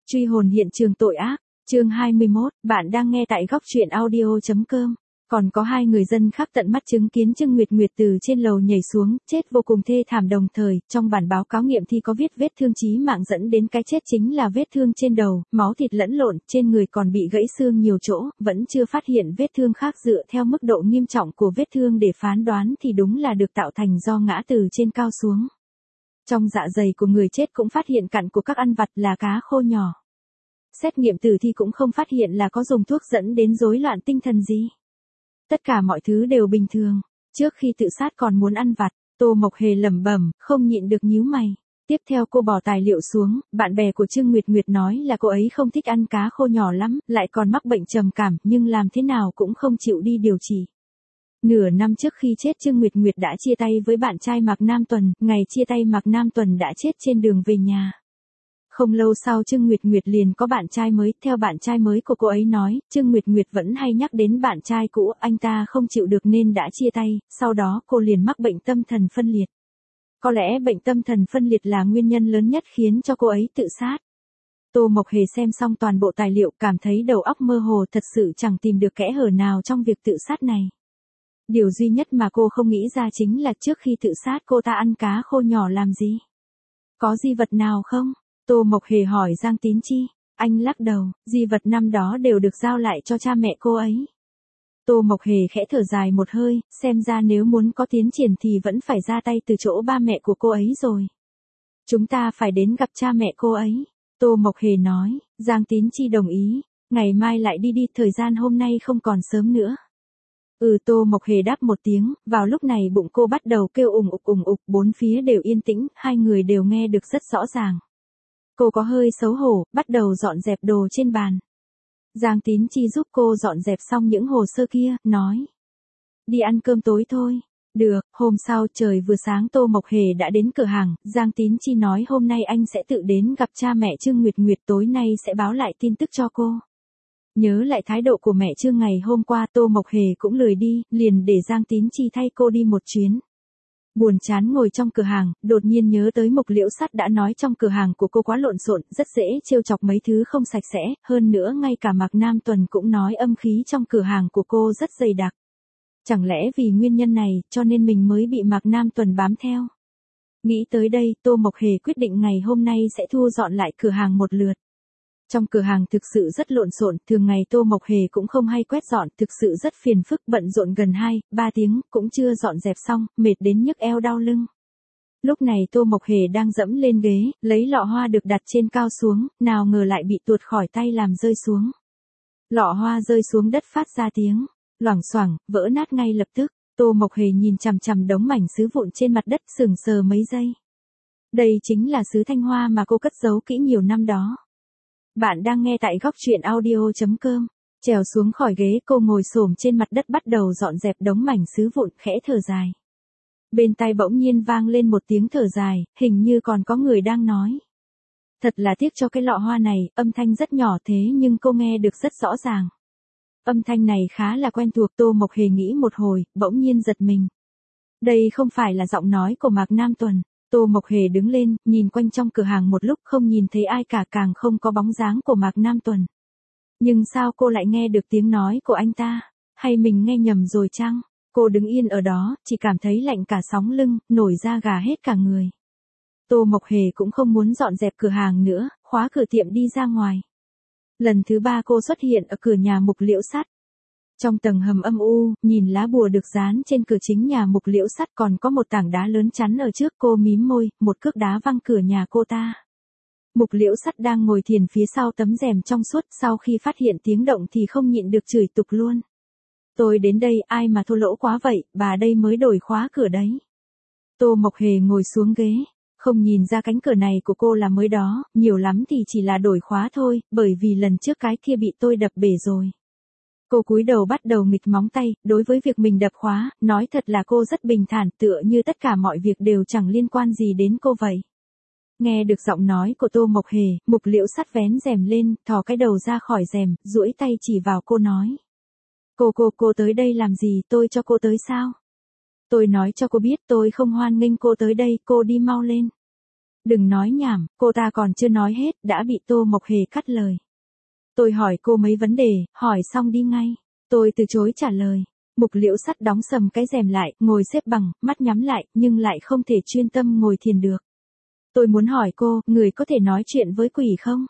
Truy hồn hiện trường tội ác, chương 21, bạn đang nghe tại góc truyện audio.com. Còn có hai người dân khác tận mắt chứng kiến Trương Nguyệt Nguyệt từ trên lầu nhảy xuống, chết vô cùng thê thảm, đồng thời, trong bản báo cáo nghiệm thi có viết vết thương chí mạng dẫn đến cái chết chính là vết thương trên đầu, máu thịt lẫn lộn, trên người còn bị gãy xương nhiều chỗ, vẫn chưa phát hiện vết thương khác. Dựa theo mức độ nghiêm trọng của vết thương để phán đoán thì đúng là được tạo thành do ngã từ trên cao xuống. Trong dạ dày của người chết cũng phát hiện cặn của các ăn vặt là cá khô nhỏ. Xét nghiệm tử thi cũng không phát hiện là có dùng thuốc dẫn đến rối loạn tinh thần gì. Tất cả mọi thứ đều bình thường. Trước khi tự sát còn muốn ăn vặt, Tô Mộc Hề lẩm bẩm, không nhịn được nhíu mày. Tiếp theo cô bỏ tài liệu xuống, bạn bè của Trương Nguyệt Nguyệt nói là cô ấy không thích ăn cá khô nhỏ lắm, lại còn mắc bệnh trầm cảm, nhưng làm thế nào cũng không chịu đi điều trị. Nửa năm trước khi chết Trương Nguyệt Nguyệt đã chia tay với bạn trai Mạc Nam Tuần, ngày chia tay Mạc Nam Tuần đã chết trên đường về nhà. Không lâu sau Trương Nguyệt Nguyệt liền có bạn trai mới, theo bạn trai mới của cô ấy nói, Trương Nguyệt Nguyệt vẫn hay nhắc đến bạn trai cũ, anh ta không chịu được nên đã chia tay, sau đó cô liền mắc bệnh tâm thần phân liệt. Có lẽ bệnh tâm thần phân liệt là nguyên nhân lớn nhất khiến cho cô ấy tự sát. Tô Mộc Hề xem xong toàn bộ tài liệu cảm thấy đầu óc mơ hồ, thật sự chẳng tìm được kẽ hở nào trong việc tự sát này. Điều duy nhất mà cô không nghĩ ra chính là trước khi tự sát cô ta ăn cá khô nhỏ làm gì? Có di vật nào không? Tô Mộc Hề hỏi Giang Tín Chi. Anh lắc đầu, di vật năm đó đều được giao lại cho cha mẹ cô ấy. Tô Mộc Hề khẽ thở dài một hơi, xem ra nếu muốn có tiến triển thì vẫn phải ra tay từ chỗ ba mẹ của cô ấy rồi. Chúng ta phải đến gặp cha mẹ cô ấy. Tô Mộc Hề nói. Giang Tín Chi đồng ý. Ngày mai lại đi, thời gian hôm nay không còn sớm nữa. Tô Mộc Hề đáp một tiếng, vào lúc này bụng cô bắt đầu kêu ùng ục, bốn phía đều yên tĩnh, hai người đều nghe được rất rõ ràng. Cô có hơi xấu hổ, bắt đầu dọn dẹp đồ trên bàn. Giang Tín Chi giúp cô dọn dẹp xong những hồ sơ kia, nói. Đi ăn cơm tối thôi. Được, hôm sau trời vừa sáng Tô Mộc Hề đã đến cửa hàng, Giang Tín Chi nói hôm nay anh sẽ tự đến gặp cha mẹ Trương Nguyệt Nguyệt, tối nay sẽ báo lại tin tức cho cô. Nhớ lại thái độ của mẹ Trương ngày hôm qua, Tô Mộc Hề cũng lười đi, liền để Giang Tín Chi thay cô đi một chuyến. Buồn chán ngồi trong cửa hàng, đột nhiên nhớ tới Mục Liễu Sắt đã nói trong cửa hàng của cô quá lộn xộn, rất dễ trêu chọc mấy thứ không sạch sẽ, hơn nữa ngay cả Mạc Nam Tuần cũng nói âm khí trong cửa hàng của cô rất dày đặc. Chẳng lẽ vì nguyên nhân này, cho nên mình mới bị Mạc Nam Tuần bám theo? Nghĩ tới đây, Tô Mộc Hề quyết định ngày hôm nay sẽ thu dọn lại cửa hàng một lượt. Trong cửa hàng thực sự rất lộn xộn, thường ngày Tô Mộc Hề cũng không hay quét dọn, thực sự rất phiền phức, bận rộn gần 2-3 tiếng, cũng chưa dọn dẹp xong, mệt đến nhức eo đau lưng. Lúc này Tô Mộc Hề đang dẫm lên ghế, lấy lọ hoa được đặt trên cao xuống, nào ngờ lại bị tuột khỏi tay làm rơi xuống. Lọ hoa rơi xuống đất phát ra tiếng loảng xoảng, vỡ nát ngay lập tức. Tô Mộc Hề nhìn chằm chằm đống mảnh sứ vụn trên mặt đất, sững sờ mấy giây. Đây chính là sứ thanh hoa mà cô cất giấu kỹ nhiều năm đó. Bạn đang nghe tại góc truyện audio.com. Trèo xuống khỏi ghế, cô ngồi xổm trên mặt đất bắt đầu dọn dẹp đống mảnh sứ vụn, khẽ thở dài. Bên tai bỗng nhiên vang lên một tiếng thở dài, hình như còn có người đang nói. Thật là tiếc cho cái lọ hoa này, âm thanh rất nhỏ thế nhưng cô nghe được rất rõ ràng. Âm thanh này khá là quen thuộc, Tô Mộc Hề nghĩ một hồi, bỗng nhiên giật mình. Đây không phải là giọng nói của Mạc Nam Tuần. Tô Mộc Hề đứng lên, nhìn quanh trong cửa hàng một lúc không nhìn thấy ai cả, càng không có bóng dáng của Mạc Nam Tuần. Nhưng sao cô lại nghe được tiếng nói của anh ta? Hay mình nghe nhầm rồi chăng? Cô đứng yên ở đó, chỉ cảm thấy lạnh cả sóng lưng, nổi da gà hết cả người. Tô Mộc Hề cũng không muốn dọn dẹp cửa hàng nữa, khóa cửa tiệm đi ra ngoài. Lần thứ 3 cô xuất hiện ở cửa nhà Mục Liễu Sắt. Trong tầng hầm âm u, nhìn lá bùa được dán trên cửa chính nhà Mục Liễu Sắt, còn có một tảng đá lớn chắn ở trước. Cô mím môi, một cước đá văng cửa nhà cô ta. Mục Liễu Sắt đang ngồi thiền phía sau tấm rèm trong suốt, sau khi phát hiện tiếng động thì không nhịn được chửi tục luôn. Tôi đến đây, ai mà thô lỗ quá vậy, bà đây mới đổi khóa cửa đấy. Tô Mộc Hề ngồi xuống ghế, không nhìn ra cánh cửa này của cô là mới đó, nhiều lắm thì chỉ là đổi khóa thôi, bởi vì lần trước cái kia bị tôi đập bể rồi. Cô cúi đầu bắt đầu nghịch móng tay, đối với việc mình đập khóa, nói thật là cô rất bình thản, tựa như tất cả mọi việc đều chẳng liên quan gì đến cô vậy. Nghe được giọng nói của Tô Mộc Hề, Mục Liễu Sắt vén rèm lên, thò cái đầu ra khỏi rèm, duỗi tay chỉ vào cô nói. Cô tới đây làm gì, tôi cho cô tới sao? Tôi nói cho cô biết tôi không hoan nghênh cô tới đây, cô đi mau lên. Đừng nói nhảm, cô ta còn chưa nói hết, đã bị Tô Mộc Hề cắt lời. Tôi hỏi cô mấy vấn đề, hỏi xong đi ngay. Tôi từ chối trả lời. Mục Liễu Sắt đóng sầm cái rèm lại, ngồi xếp bằng, mắt nhắm lại, nhưng lại không thể chuyên tâm ngồi thiền được. Tôi muốn hỏi cô, người có thể nói chuyện với quỷ không?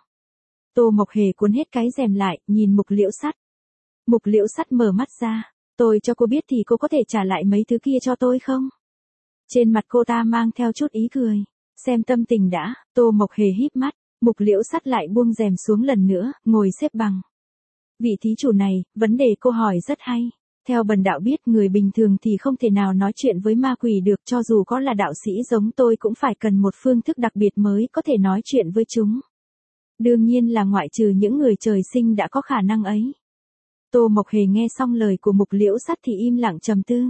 Tô Mộc Hề cuốn hết cái rèm lại, nhìn Mục Liễu Sắt. Mục Liễu Sắt mở mắt ra. Tôi cho cô biết thì cô có thể trả lại mấy thứ kia cho tôi không? Trên mặt cô ta mang theo chút ý cười. Xem tâm tình đã, Tô Mộc Hề híp mắt. Mục Liễu Sắt lại buông rèm xuống lần nữa, ngồi xếp bằng. Vị thí chủ này, vấn đề cô hỏi rất hay. Theo bần đạo biết người bình thường thì không thể nào nói chuyện với ma quỷ được, cho dù có là đạo sĩ giống tôi cũng phải cần một phương thức đặc biệt mới có thể nói chuyện với chúng. Đương nhiên là ngoại trừ những người trời sinh đã có khả năng ấy. Tô Mộc Hề nghe xong lời của Mục Liễu Sắt thì im lặng trầm tư.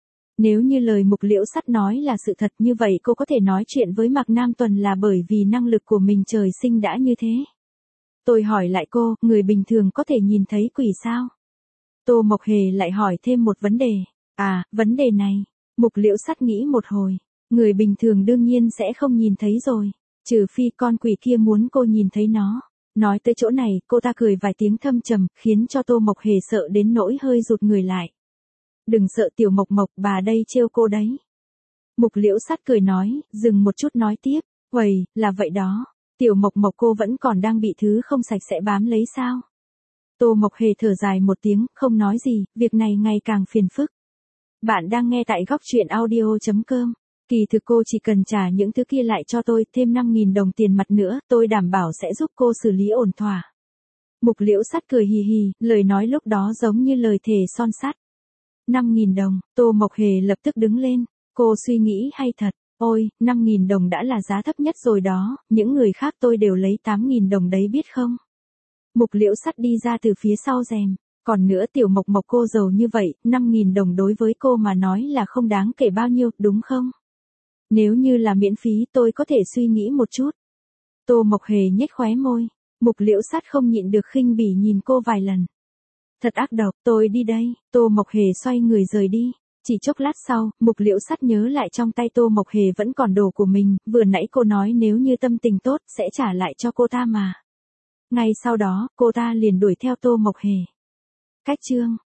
Nếu như lời Mục Liễu Sắt nói là sự thật như vậy cô có thể nói chuyện với Mạc Nam Tuần là bởi vì năng lực của mình trời sinh đã như thế. Tôi hỏi lại cô, người bình thường có thể nhìn thấy quỷ sao? Tô Mộc Hề lại hỏi thêm một vấn đề. À, vấn đề này. Mục Liễu Sắt nghĩ một hồi. Người bình thường đương nhiên sẽ không nhìn thấy rồi. Trừ phi con quỷ kia muốn cô nhìn thấy nó. Nói tới chỗ này, cô ta cười vài tiếng thâm trầm, khiến cho Tô Mộc Hề sợ đến nỗi hơi rụt người lại. Đừng sợ Tiểu Mộc Mộc, bà đây trêu cô đấy. Mục Liễu Sắt cười nói, dừng một chút nói tiếp. Uầy, là vậy đó. Tiểu Mộc Mộc cô vẫn còn đang bị thứ không sạch sẽ bám lấy sao? Tô Mộc Hề thở dài một tiếng, không nói gì, việc này ngày càng phiền phức. Bạn đang nghe tại góc truyện audio.com. Kỳ thực cô chỉ cần trả những thứ kia lại cho tôi, thêm 5.000 đồng tiền mặt nữa, tôi đảm bảo sẽ giúp cô xử lý ổn thỏa. Mục Liễu Sắt cười hì hì, lời nói lúc đó giống như lời thề son sắt. 5.000 đồng, Tô Mộc Hề lập tức đứng lên, cô suy nghĩ hay thật, ôi, 5.000 đồng đã là giá thấp nhất rồi đó, những người khác tôi đều lấy 8.000 đồng đấy biết không? Mục Liễu Sắt đi ra từ phía sau rèm, còn nữa Tiểu Mộc Mộc cô giàu như vậy, 5.000 đồng đối với cô mà nói là không đáng kể bao nhiêu, đúng không? Nếu như là miễn phí tôi có thể suy nghĩ một chút. Tô Mộc Hề nhếch khóe môi, Mục Liễu Sắt không nhịn được khinh bỉ nhìn cô vài lần. Thật ác độc, tôi đi đây, Tô Mộc Hề xoay người rời đi. Chỉ chốc lát sau, Mục Liễu Sắt nhớ lại trong tay Tô Mộc Hề vẫn còn đồ của mình, vừa nãy cô nói nếu như tâm tình tốt sẽ trả lại cho cô ta mà. Ngay sau đó, cô ta liền đuổi theo Tô Mộc Hề. Cách chương